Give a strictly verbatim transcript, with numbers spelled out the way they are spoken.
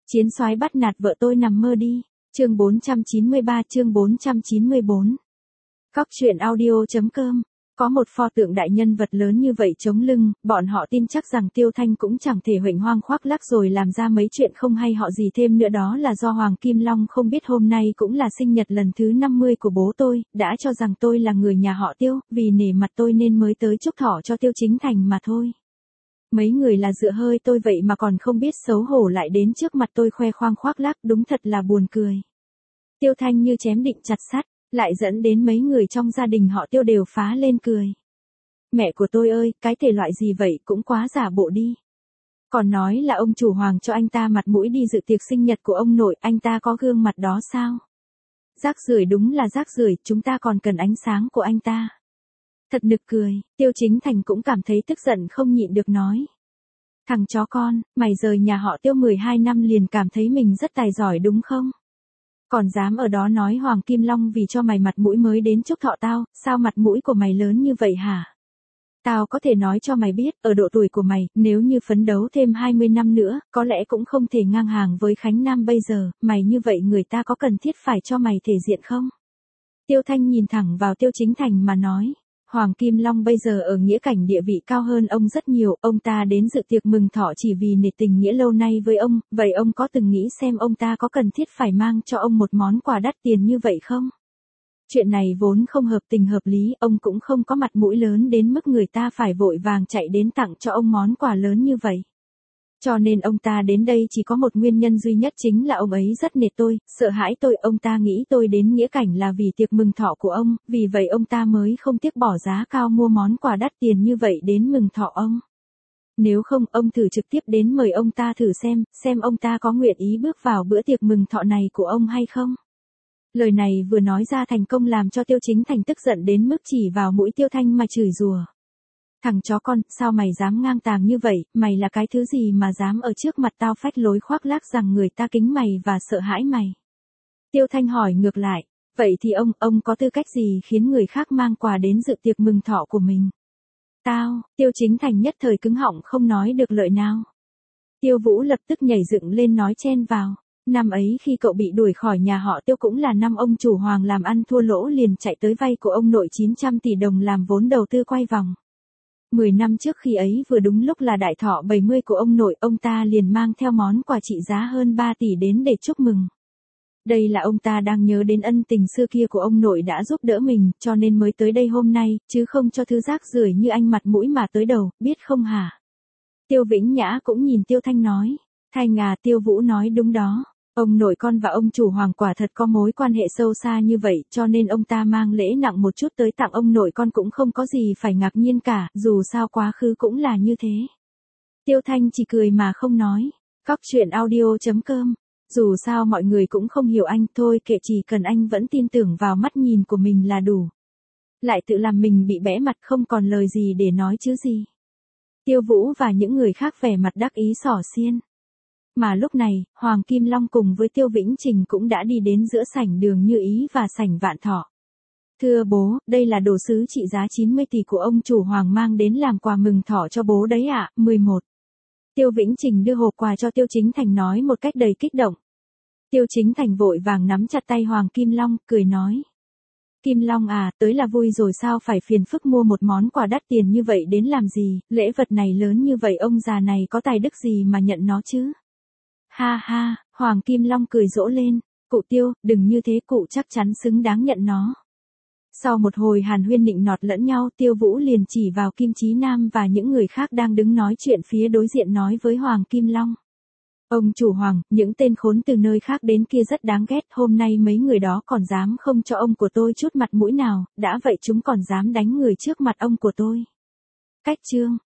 Chiến soái bắt nạt vợ tôi nằm mơ đi. Chương bốn trăm chín mươi ba, chương bốn trăm chín mươi bốn. Cóc truyện audio.com. Có một pho tượng đại nhân vật lớn như vậy chống lưng, bọn họ tin chắc rằng Tiêu Thanh cũng chẳng thể huỳnh hoang khoác lác rồi làm ra mấy chuyện không hay họ gì thêm nữa, đó là do Hoàng Kim Long không biết hôm nay cũng là sinh nhật lần thứ năm mươi của bố tôi, đã cho rằng tôi là người nhà họ Tiêu, vì nể mặt tôi nên mới tới chúc thọ cho Tiêu Chính Thành mà thôi. Mấy người là dựa hơi tôi vậy mà còn không biết xấu hổ lại đến trước mặt tôi khoe khoang khoác lác, đúng thật là buồn cười. Tiêu Thanh như chém định chặt sắt, lại dẫn đến mấy người trong gia đình họ Tiêu đều phá lên cười. Mẹ của tôi ơi, cái thể loại gì vậy cũng quá giả bộ đi. Còn nói là ông chủ Hoàng cho anh ta mặt mũi đi dự tiệc sinh nhật của ông nội, anh ta có gương mặt đó sao? Rác rưởi, đúng là rác rưởi, chúng ta còn cần ánh sáng của anh ta. Thật nực cười, Tiêu Chính Thành cũng cảm thấy tức giận không nhịn được nói. Thằng chó con, mày rời nhà họ Tiêu mười hai năm liền cảm thấy mình rất tài giỏi đúng không? Còn dám ở đó nói Hoàng Kim Long vì cho mày mặt mũi mới đến chúc thọ tao, sao mặt mũi của mày lớn như vậy hả? Tao có thể nói cho mày biết, ở độ tuổi của mày, nếu như phấn đấu thêm hai mươi năm nữa, có lẽ cũng không thể ngang hàng với Khánh Nam bây giờ, mày như vậy người ta có cần thiết phải cho mày thể diện không? Tiêu Thanh nhìn thẳng vào Tiêu Chính Thành mà nói. Hoàng Kim Long bây giờ ở nghĩa cảnh địa vị cao hơn ông rất nhiều, ông ta đến dự tiệc mừng thọ chỉ vì nể tình nghĩa lâu nay với ông, vậy ông có từng nghĩ xem ông ta có cần thiết phải mang cho ông một món quà đắt tiền như vậy không? Chuyện này vốn không hợp tình hợp lý, ông cũng không có mặt mũi lớn đến mức người ta phải vội vàng chạy đến tặng cho ông món quà lớn như vậy. Cho nên ông ta đến đây chỉ có một nguyên nhân duy nhất, chính là ông ấy rất nể tôi, sợ hãi tôi, ông ta nghĩ tôi đến nghĩa cảnh là vì tiệc mừng thọ của ông, vì vậy ông ta mới không tiếc bỏ giá cao mua món quà đắt tiền như vậy đến mừng thọ ông. Nếu không, ông thử trực tiếp đến mời ông ta thử xem, xem ông ta có nguyện ý bước vào bữa tiệc mừng thọ này của ông hay không. Lời này vừa nói ra thành công làm cho Tiêu Chính Thành tức giận đến mức chỉ vào mũi Tiêu Thanh mà chửi rủa. Thằng chó con, sao mày dám ngang tàng như vậy, mày là cái thứ gì mà dám ở trước mặt tao phách lối khoác lác rằng người ta kính mày và sợ hãi mày? Tiêu Thanh hỏi ngược lại, vậy thì ông, ông có tư cách gì khiến người khác mang quà đến dự tiệc mừng thọ của mình? Tao, Tiêu Chính Thành nhất thời cứng họng không nói được lời nào. Tiêu Vũ lập tức nhảy dựng lên nói chen vào. Năm ấy khi cậu bị đuổi khỏi nhà họ Tiêu cũng là năm ông chủ Hoàng làm ăn thua lỗ liền chạy tới vay của ông nội chín trăm tỷ đồng làm vốn đầu tư quay vòng. Mười năm trước khi ấy vừa đúng lúc là đại thọ bảy mươi của ông nội, ông ta liền mang theo món quà trị giá hơn ba tỷ đến để chúc mừng. Đây là ông ta đang nhớ đến ân tình xưa kia của ông nội đã giúp đỡ mình, cho nên mới tới đây hôm nay, chứ không cho thứ rác rưởi như anh mặt mũi mà tới đầu, biết không hả? Tiêu Vĩnh Nhã cũng nhìn Tiêu Thanh nói. Thanh à, Tiêu Vũ nói đúng đó. Ông nội con và ông chủ Hoàng quả thật có mối quan hệ sâu xa như vậy, cho nên ông ta mang lễ nặng một chút tới tặng ông nội con cũng không có gì phải ngạc nhiên cả, dù sao quá khứ cũng là như thế. Tiêu Thanh chỉ cười mà không nói. Cóc truyện audio.com. Dù sao mọi người cũng không hiểu anh, thôi kệ, chỉ cần anh vẫn tin tưởng vào mắt nhìn của mình là đủ. Lại tự làm mình bị bẽ mặt không còn lời gì để nói chứ gì. Tiêu Vũ và những người khác vẻ mặt đắc ý xỏ xiên. Mà lúc này, Hoàng Kim Long cùng với Tiêu Vĩnh Trình cũng đã đi đến giữa sảnh Đường Như Ý và sảnh Vạn Thọ. Thưa bố, đây là đồ sứ trị giá chín mươi tỷ của ông chủ Hoàng mang đến làm quà mừng thọ cho bố đấy ạ. mười một. Tiêu Vĩnh Trình đưa hộp quà cho Tiêu Chính Thành nói một cách đầy kích động. Tiêu Chính Thành vội vàng nắm chặt tay Hoàng Kim Long, cười nói. Kim Long à, tới là vui rồi sao phải phiền phức mua một món quà đắt tiền như vậy đến làm gì, lễ vật này lớn như vậy ông già này có tài đức gì mà nhận nó chứ? Ha ha, Hoàng Kim Long cười rỗ lên, cụ Tiêu, đừng như thế, cụ chắc chắn xứng đáng nhận nó. Sau một hồi hàn huyên nịnh nọt lẫn nhau, Tiêu Vũ liền chỉ vào Kim Chí Nam và những người khác đang đứng nói chuyện phía đối diện nói với Hoàng Kim Long. Ông chủ Hoàng, những tên khốn từ nơi khác đến kia rất đáng ghét, hôm nay mấy người đó còn dám không cho ông của tôi chút mặt mũi nào, đã vậy chúng còn dám đánh người trước mặt ông của tôi. Cách chương.